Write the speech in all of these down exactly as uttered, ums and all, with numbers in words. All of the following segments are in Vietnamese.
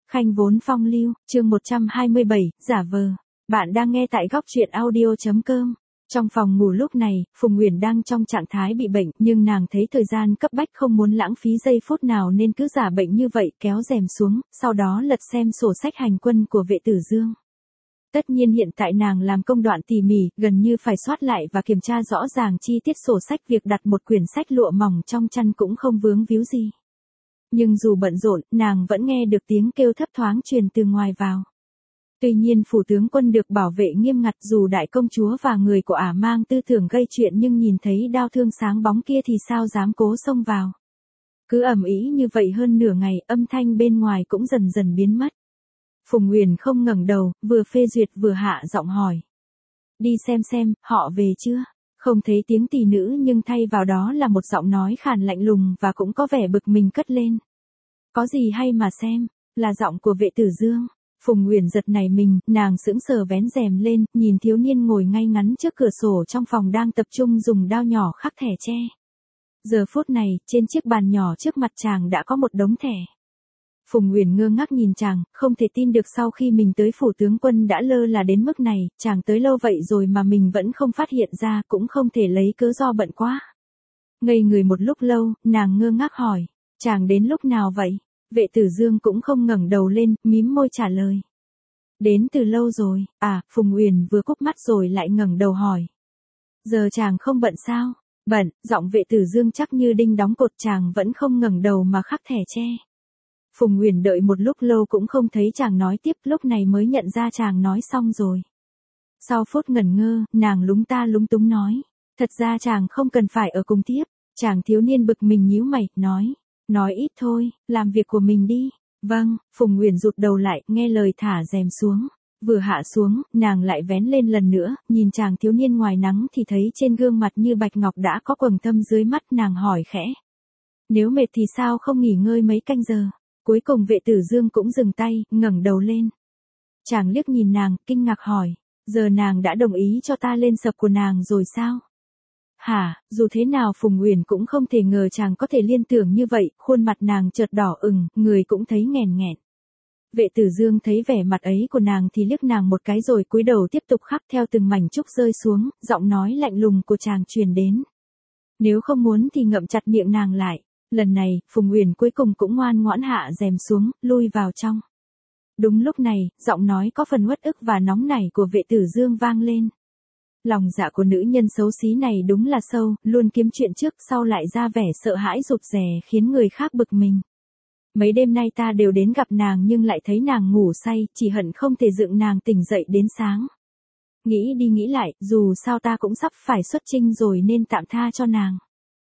Khanh vốn phong lưu, chương một trăm hai mươi bảy, giả vờ. Bạn đang nghe tại góc truyện audio chấm com. Trong phòng ngủ lúc này, Phùng Uyển đang trong trạng thái bị bệnh, nhưng nàng thấy thời gian cấp bách không muốn lãng phí giây phút nào nên cứ giả bệnh như vậy, kéo rèm xuống, sau đó lật xem sổ sách hành quân của Vệ Tử Dương. Tất nhiên hiện tại nàng làm công đoạn tỉ mỉ, gần như phải soát lại và kiểm tra rõ ràng chi tiết sổ sách, việc đặt một quyển sách lụa mỏng trong chăn cũng không vướng víu gì. Nhưng dù bận rộn, nàng vẫn nghe được tiếng kêu thấp thoáng truyền từ ngoài vào. Tuy nhiên phủ tướng quân được bảo vệ nghiêm ngặt, dù đại công chúa và người của ả mang tư tưởng gây chuyện nhưng nhìn thấy đao thương sáng bóng kia thì sao dám cố xông vào. Cứ ầm ĩ như vậy hơn nửa ngày, âm thanh bên ngoài cũng dần dần biến mất. Phùng Uyển không ngẩng đầu, vừa phê duyệt vừa hạ giọng hỏi. Đi xem xem, họ về chưa? Không thấy tiếng tỷ nữ nhưng thay vào đó là một giọng nói khàn lạnh lùng và cũng có vẻ bực mình cất lên. Có gì hay mà xem, là giọng của Vệ Tử Dương. Phùng Uyển giật nảy mình, nàng sững sờ vén rèm lên, nhìn thiếu niên ngồi ngay ngắn trước cửa sổ trong phòng đang tập trung dùng đao nhỏ khắc thẻ tre. Giờ phút này, trên chiếc bàn nhỏ trước mặt chàng đã có một đống thẻ. Phùng Uyển ngơ ngác nhìn chàng, không thể tin được sau khi mình tới phủ tướng quân đã lơ là đến mức này, chàng tới lâu vậy rồi mà mình vẫn không phát hiện ra, cũng không thể lấy cớ do bận quá. Ngây người một lúc lâu, nàng ngơ ngác hỏi, chàng đến lúc nào vậy? Vệ Tử Dương cũng không ngẩng đầu lên, mím môi trả lời. Đến từ lâu rồi. À, Phùng Uyển vừa cúp mắt rồi lại ngẩng đầu hỏi. Giờ chàng không bận sao? Bận, giọng Vệ Tử Dương chắc như đinh đóng cột, chàng vẫn không ngẩng đầu mà khắc thẻ tre. Phùng Uyển đợi một lúc lâu cũng không thấy chàng nói tiếp, lúc này mới nhận ra chàng nói xong rồi. Sau phút ngẩn ngơ, nàng lúng ta lúng túng nói. Thật ra chàng không cần phải ở cùng tiếp. Chàng thiếu niên bực mình nhíu mày, nói. Nói ít thôi, làm việc của mình đi. Vâng, Phùng Uyển rụt đầu lại, nghe lời thả rèm xuống. Vừa hạ xuống, nàng lại vén lên lần nữa, nhìn chàng thiếu niên ngoài nắng thì thấy trên gương mặt như bạch ngọc đã có quầng thâm dưới mắt, nàng hỏi khẽ. Nếu mệt thì sao không nghỉ ngơi mấy canh giờ? Cuối cùng Vệ Tử Dương cũng dừng tay, ngẩng đầu lên. Chàng liếc nhìn nàng, kinh ngạc hỏi. Giờ nàng đã đồng ý cho ta lên sập của nàng rồi sao? Hả, dù thế nào Phùng Uyển cũng không thể ngờ chàng có thể liên tưởng như vậy, khuôn mặt nàng chợt đỏ ửng, người cũng thấy nghèn nghẹn. Vệ Tử Dương thấy vẻ mặt ấy của nàng thì liếc nàng một cái rồi cúi đầu tiếp tục khắc, theo từng mảnh trúc rơi xuống, giọng nói lạnh lùng của chàng truyền đến. Nếu không muốn thì ngậm chặt miệng nàng lại. Lần này, Phùng Uyển cuối cùng cũng ngoan ngoãn hạ rèm xuống, lui vào trong. Đúng lúc này, giọng nói có phần uất ức và nóng nảy của Vệ Tử Dương vang lên. Lòng dạ của nữ nhân xấu xí này đúng là sâu, luôn kiếm chuyện trước sau lại ra vẻ sợ hãi rụt rè khiến người khác bực mình. Mấy đêm nay ta đều đến gặp nàng nhưng lại thấy nàng ngủ say, chỉ hận không thể dựng nàng tỉnh dậy đến sáng. Nghĩ đi nghĩ lại, dù sao ta cũng sắp phải xuất chinh rồi nên tạm tha cho nàng.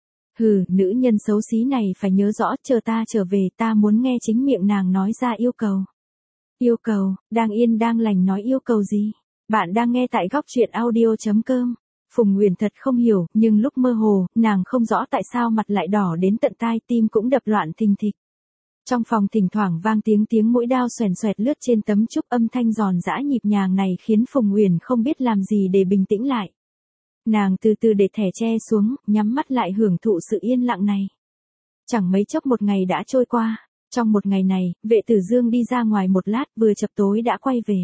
Hừ, nữ nhân xấu xí này phải nhớ rõ, chờ ta trở về ta muốn nghe chính miệng nàng nói ra yêu cầu. Yêu cầu, đang yên đang lành nói yêu cầu gì? Bạn đang nghe tại góc truyện audio chấm com. Phùng Uyển thật không hiểu, nhưng lúc mơ hồ, nàng không rõ tại sao mặt lại đỏ đến tận tai, tim cũng đập loạn thình thịch. Trong phòng thỉnh thoảng vang tiếng tiếng mũi đao xoèn xoẹt lướt trên tấm trúc, âm thanh giòn giã nhịp nhàng này khiến Phùng Uyển không biết làm gì để bình tĩnh lại. Nàng từ từ để thẻ tre xuống, nhắm mắt lại hưởng thụ sự yên lặng này. Chẳng mấy chốc một ngày đã trôi qua. Trong một ngày này, Vệ Tử Dương đi ra ngoài một lát, vừa chập tối đã quay về.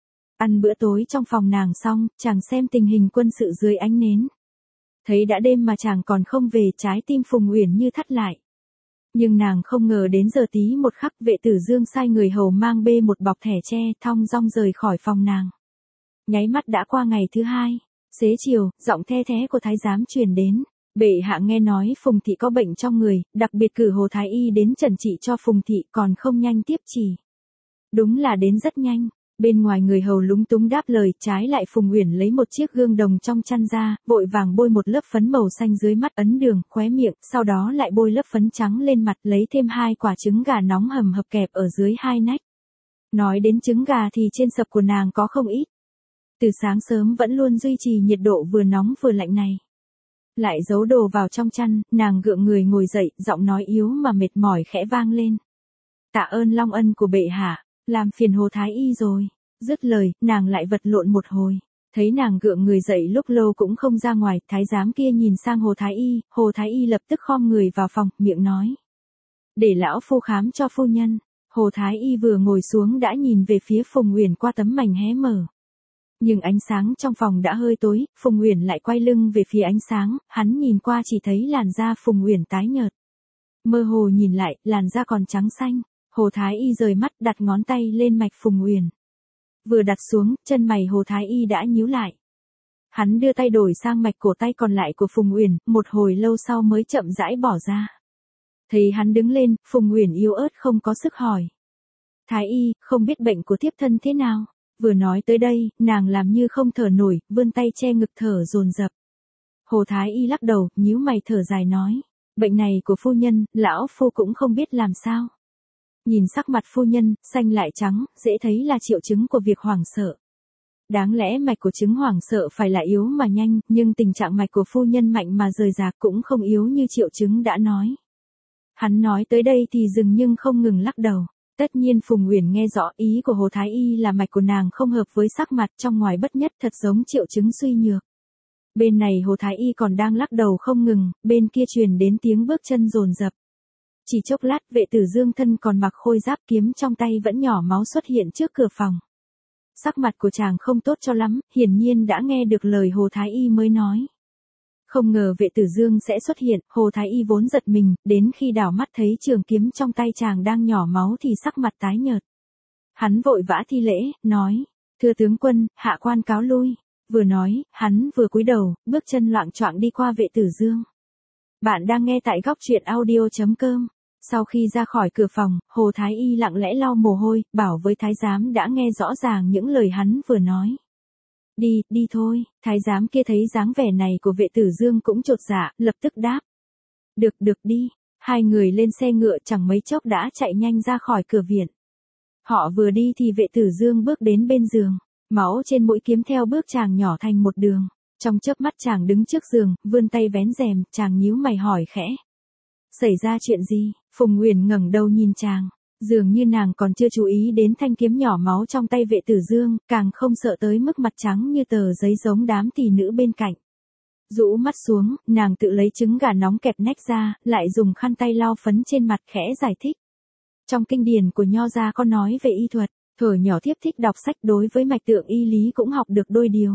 Ăn bữa tối trong phòng nàng xong, chàng xem tình hình quân sự dưới ánh nến. Thấy đã đêm mà chàng còn không về, trái tim Phùng Uyển như thắt lại. Nhưng nàng không ngờ đến giờ tí một khắc, Vệ Tử Dương sai người hầu mang bê một bọc thẻ tre, thong dong rời khỏi phòng nàng. Nháy mắt đã qua ngày thứ hai. Xế chiều, giọng the thé của thái giám truyền đến. Bệ hạ nghe nói Phùng thị có bệnh trong người, đặc biệt cử Hồ Thái Y đến trần trị cho Phùng thị, còn không nhanh tiếp chỉ. Đúng là đến rất nhanh. Bên ngoài người hầu lúng túng đáp lời, trái lại Phùng Uyển lấy một chiếc gương đồng trong chăn ra, vội vàng bôi một lớp phấn màu xanh dưới mắt, ấn đường, khóe miệng, sau đó lại bôi lớp phấn trắng lên mặt, lấy thêm hai quả trứng gà nóng hầm hập kẹp ở dưới hai nách. Nói đến trứng gà thì trên sập của nàng có không ít. Từ sáng sớm vẫn luôn duy trì nhiệt độ vừa nóng vừa lạnh này. Lại giấu đồ vào trong chăn, nàng gượng người ngồi dậy, giọng nói yếu mà mệt mỏi khẽ vang lên. Tạ ơn long ân của bệ hạ, làm phiền Hồ Thái Y rồi. Dứt lời, nàng lại vật lộn một hồi. Thấy nàng gượng người dậy lúc lâu cũng không ra ngoài, thái giám kia nhìn sang Hồ Thái Y, Hồ Thái Y lập tức khom người vào phòng, miệng nói. Để lão phu khám cho phu nhân. Hồ Thái Y vừa ngồi xuống đã nhìn về phía Phùng Uyển qua tấm mảnh hé mở. Nhưng ánh sáng trong phòng đã hơi tối, Phùng Uyển lại quay lưng về phía ánh sáng, hắn nhìn qua chỉ thấy làn da Phùng Uyển tái nhợt. Mơ hồ nhìn lại, làn da còn trắng xanh. Hồ Thái Y rời mắt đặt ngón tay lên mạch Phùng Uyển. Vừa đặt xuống, chân mày Hồ Thái Y đã nhíu lại. Hắn đưa tay đổi sang mạch cổ tay còn lại của Phùng Uyển, một hồi lâu sau mới chậm rãi bỏ ra. Thấy hắn đứng lên, Phùng Uyển yếu ớt không có sức hỏi. Thái Y, không biết bệnh của thiếp thân thế nào? Vừa nói tới đây, nàng làm như không thở nổi, vươn tay che ngực thở dồn dập. Hồ Thái Y lắc đầu, nhíu mày thở dài nói. Bệnh này của phu nhân, lão phu cũng không biết làm sao. Nhìn sắc mặt phu nhân, xanh lại trắng, dễ thấy là triệu chứng của việc hoảng sợ. Đáng lẽ mạch của chứng hoảng sợ phải là yếu mà nhanh, nhưng tình trạng mạch của phu nhân mạnh mà rời rạc cũng không yếu như triệu chứng đã nói. Hắn nói tới đây thì dừng nhưng không ngừng lắc đầu. Tất nhiên Phùng Uyển nghe rõ ý của Hồ Thái Y là mạch của nàng không hợp với sắc mặt, trong ngoài bất nhất, thật giống triệu chứng suy nhược. Bên này Hồ Thái Y còn đang lắc đầu không ngừng, bên kia truyền đến tiếng bước chân dồn dập. Chỉ chốc lát, vệ tử Dương thân còn mặc khôi giáp, kiếm trong tay vẫn nhỏ máu xuất hiện trước cửa phòng. Sắc mặt của chàng không tốt cho lắm, hiển nhiên đã nghe được lời Hồ Thái Y mới nói. Không ngờ vệ tử Dương sẽ xuất hiện, Hồ Thái Y vốn giật mình, đến khi đảo mắt thấy trường kiếm trong tay chàng đang nhỏ máu thì sắc mặt tái nhợt. Hắn vội vã thi lễ, nói, thưa tướng quân, hạ quan cáo lui. Vừa nói, hắn vừa cúi đầu, bước chân loạng choạng đi qua vệ tử Dương. Bạn đang nghe tại góc truyện audio chấm com. Sau khi ra khỏi cửa phòng, Hồ Thái Y lặng lẽ lau mồ hôi, bảo với thái giám đã nghe rõ ràng những lời hắn vừa nói. Đi, đi thôi. Thái giám kia thấy dáng vẻ này của vệ tử Dương cũng chột dạ, lập tức đáp. Được, được đi. Hai người lên xe ngựa chẳng mấy chốc đã chạy nhanh ra khỏi cửa viện. Họ vừa đi thì vệ tử Dương bước đến bên giường. Máu trên mũi kiếm theo bước chàng nhỏ thành một đường. Trong chớp mắt chàng đứng trước giường, vươn tay vén rèm, chàng nhíu mày hỏi khẽ. Xảy ra chuyện gì? Phùng Uyển ngẩng đầu nhìn chàng. Dường như nàng còn chưa chú ý đến thanh kiếm nhỏ máu trong tay vệ tử Dương, càng không sợ tới mức mặt trắng như tờ giấy giống đám tỷ nữ bên cạnh. Rũ mắt xuống, nàng tự lấy trứng gà nóng kẹp nách ra, lại dùng khăn tay lau phấn trên mặt khẽ giải thích. Trong kinh điển của Nho gia có nói về y thuật, thuở nhỏ thiếp thích đọc sách, đối với mạch tượng y lý cũng học được đôi điều.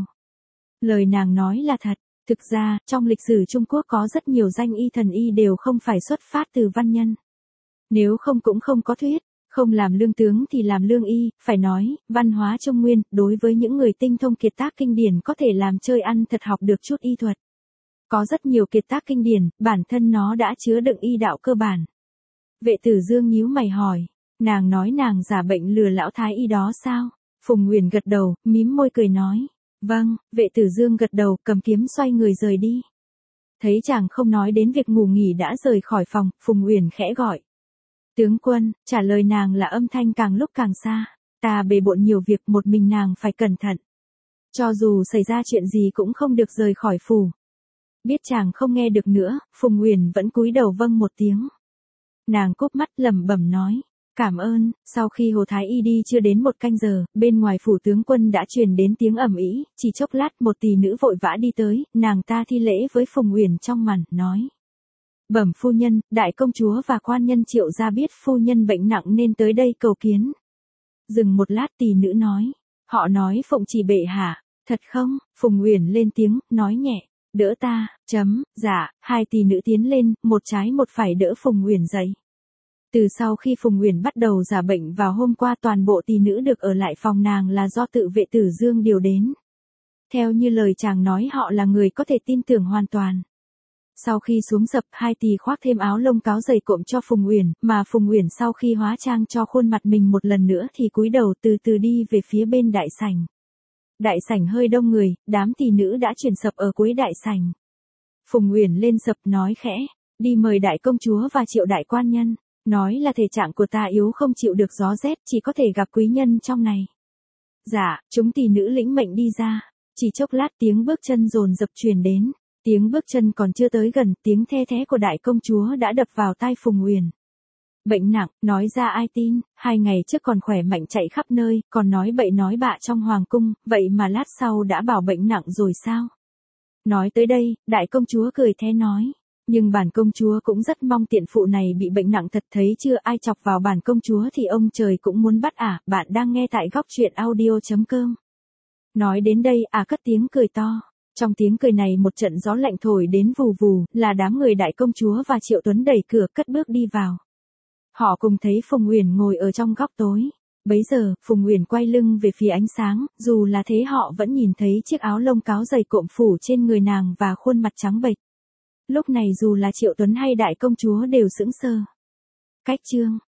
Lời nàng nói là thật. Thực ra, trong lịch sử Trung Quốc có rất nhiều danh y thần y đều không phải xuất phát từ văn nhân. Nếu không cũng không có thuyết, không làm lương tướng thì làm lương y, phải nói, văn hóa Trung Nguyên, đối với những người tinh thông kiệt tác kinh điển có thể làm chơi ăn thật học được chút y thuật. Có rất nhiều kiệt tác kinh điển, bản thân nó đã chứa đựng y đạo cơ bản. Vệ tử Dương nhíu mày hỏi, nàng nói nàng giả bệnh lừa lão thái y đó sao? Phùng Uyển gật đầu, mím môi cười nói. Vâng, vệ tử Dương gật đầu, cầm kiếm xoay người rời đi. Thấy chàng không nói đến việc ngủ nghỉ đã rời khỏi phòng, Phùng Uyển khẽ gọi. Tướng quân, trả lời nàng là âm thanh càng lúc càng xa. Ta bề bộn nhiều việc, một mình nàng phải cẩn thận. Cho dù xảy ra chuyện gì cũng không được rời khỏi phủ. Biết chàng không nghe được nữa, Phùng Uyển vẫn cúi đầu vâng một tiếng. Nàng cúp mắt lẩm bẩm nói. Cảm ơn. Sau khi Hồ Thái Y đi chưa đến một canh giờ, bên ngoài phủ tướng quân đã truyền đến tiếng ầm ĩ, chỉ chốc lát một tỷ nữ vội vã đi tới, nàng ta thi lễ với Phùng Uyển trong màn, nói. Bẩm phu nhân, đại công chúa và quan nhân Triệu gia biết phu nhân bệnh nặng nên tới đây cầu kiến. Dừng một lát tỷ nữ nói. Họ nói phụng chỉ bệ hạ. Thật không? Phùng Uyển lên tiếng, nói nhẹ. Đỡ ta, chấm, dạ, hai tỷ nữ tiến lên, một trái một phải đỡ Phùng Uyển dậy. Từ sau khi Phùng Uyển bắt đầu giả bệnh vào hôm qua, toàn bộ tỷ nữ được ở lại phòng nàng là do tự vệ tử Dương điều đến. Theo như lời chàng nói, họ là người có thể tin tưởng hoàn toàn. Sau khi xuống dập, hai tỷ khoác thêm áo lông cáo dày cộm cho Phùng Uyển, mà Phùng Uyển sau khi hóa trang cho khuôn mặt mình một lần nữa thì cúi đầu từ từ đi về phía bên đại sảnh. Đại sảnh hơi đông người, đám tỷ nữ đã chuyển sập ở cuối đại sảnh. Phùng Uyển lên sập nói khẽ, đi mời đại công chúa và Triệu đại quan nhân. Nói là thể trạng của ta yếu không chịu được gió rét, chỉ có thể gặp quý nhân trong này. Dạ, chúng tỷ nữ lĩnh mệnh đi ra. Chỉ chốc lát tiếng bước chân dồn dập truyền đến. Tiếng bước chân còn chưa tới gần, tiếng the thé của đại công chúa đã đập vào tai Phùng Uyển. Bệnh nặng, nói ra ai tin, hai ngày trước còn khỏe mạnh chạy khắp nơi, còn nói bậy nói bạ trong hoàng cung, vậy mà lát sau đã bảo bệnh nặng rồi sao? Nói tới đây, đại công chúa cười the nói. Nhưng bản công chúa cũng rất mong tiện phụ này bị bệnh nặng thật, thấy chưa, ai chọc vào bản công chúa thì ông trời cũng muốn bắt à. Bạn đang nghe tại góc truyện audio.com. Nói đến đây à cất tiếng cười to. Trong tiếng cười này một trận gió lạnh thổi đến vù vù, là đám người đại công chúa và Triệu Tuấn đẩy cửa cất bước đi vào. Họ cùng thấy Phùng Uyển ngồi ở trong góc tối. Bấy giờ, Phùng Uyển quay lưng về phía ánh sáng, dù là thế họ vẫn nhìn thấy chiếc áo lông cáo dày cộm phủ trên người nàng và khuôn mặt trắng bệch. Lúc này dù là Triệu Tuấn hay đại công chúa đều sững sờ. Cách chương